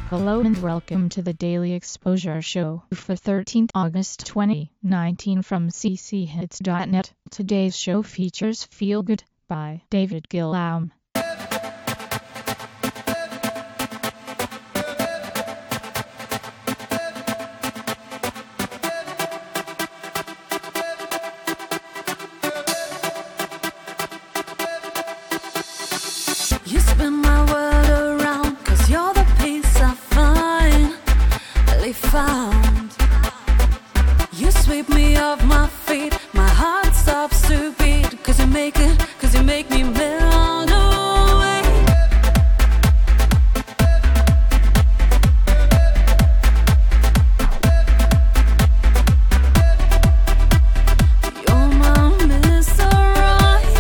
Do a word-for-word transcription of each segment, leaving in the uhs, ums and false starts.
Hello and welcome to the Daily Exposure Show for thirteenth August twenty nineteen from c c hits dot net. Today's show features Feel Good by David Gillam. You spin my world around, cause you're the peace I finally found. You sweep me off my feet, my heart stops to beat, cause you make it, cause you make me melt away. You're my Mister Right.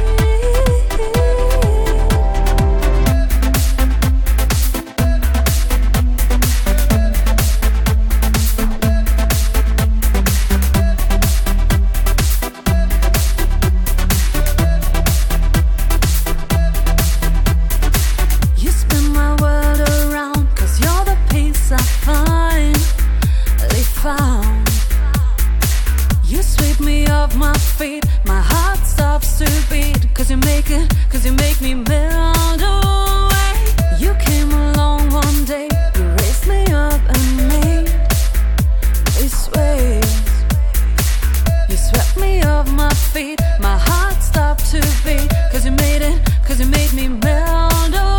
Found. You sweep me off my feet, my heart stops to beat, cause you make it, cause you make me melt away. You came along one day, you raised me up and made me sway. You swept me off my feet, my heart stopped to beat, cause you made it, cause you made me melt away.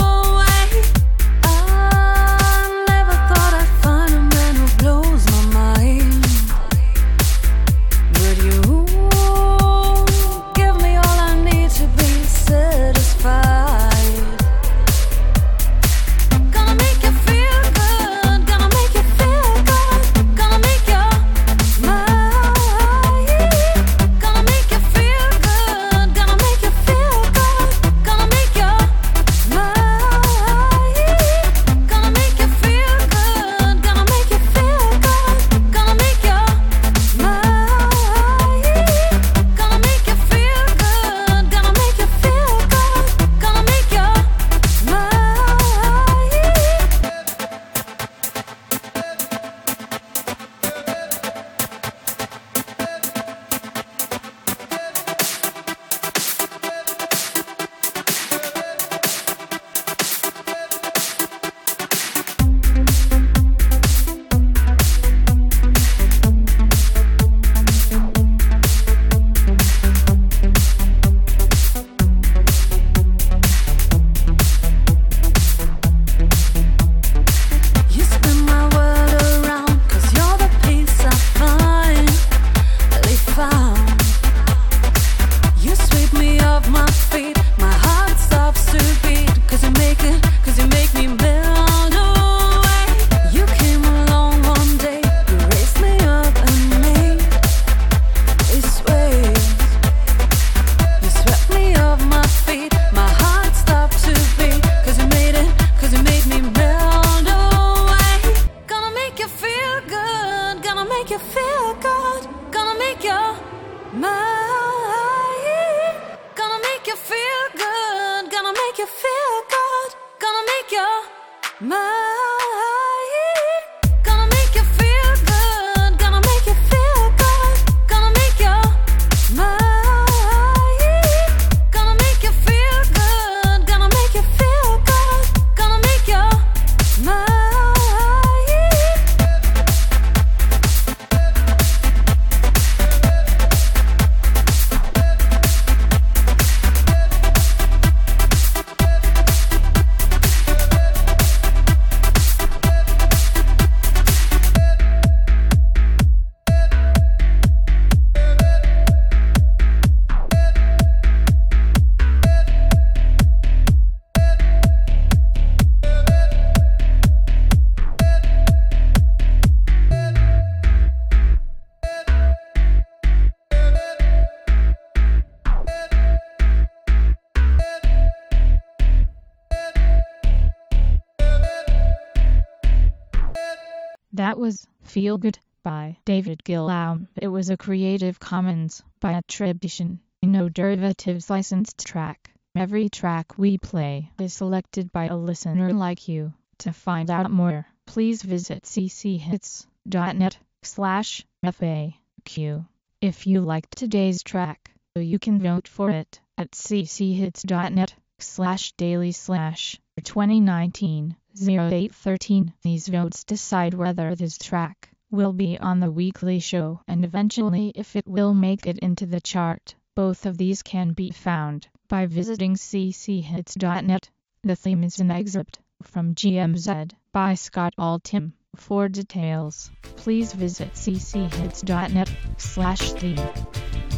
That was Feel Good by David Gillam. It was a Creative Commons by attribution, no derivatives licensed track. Every track we play is selected by a listener like you. To find out more, please visit cchits.net slash FAQ. If you liked today's track, you can vote for it at cchits.net slash daily slash twenty nineteen oh eight thirteen. These votes decide whether this track will be on the weekly show and eventually if it will make it into the chart. Both of these can be found by visiting cchits.net. The theme is an excerpt from G M Z by Scott Altham. For details, please visit cchits.net slash theme.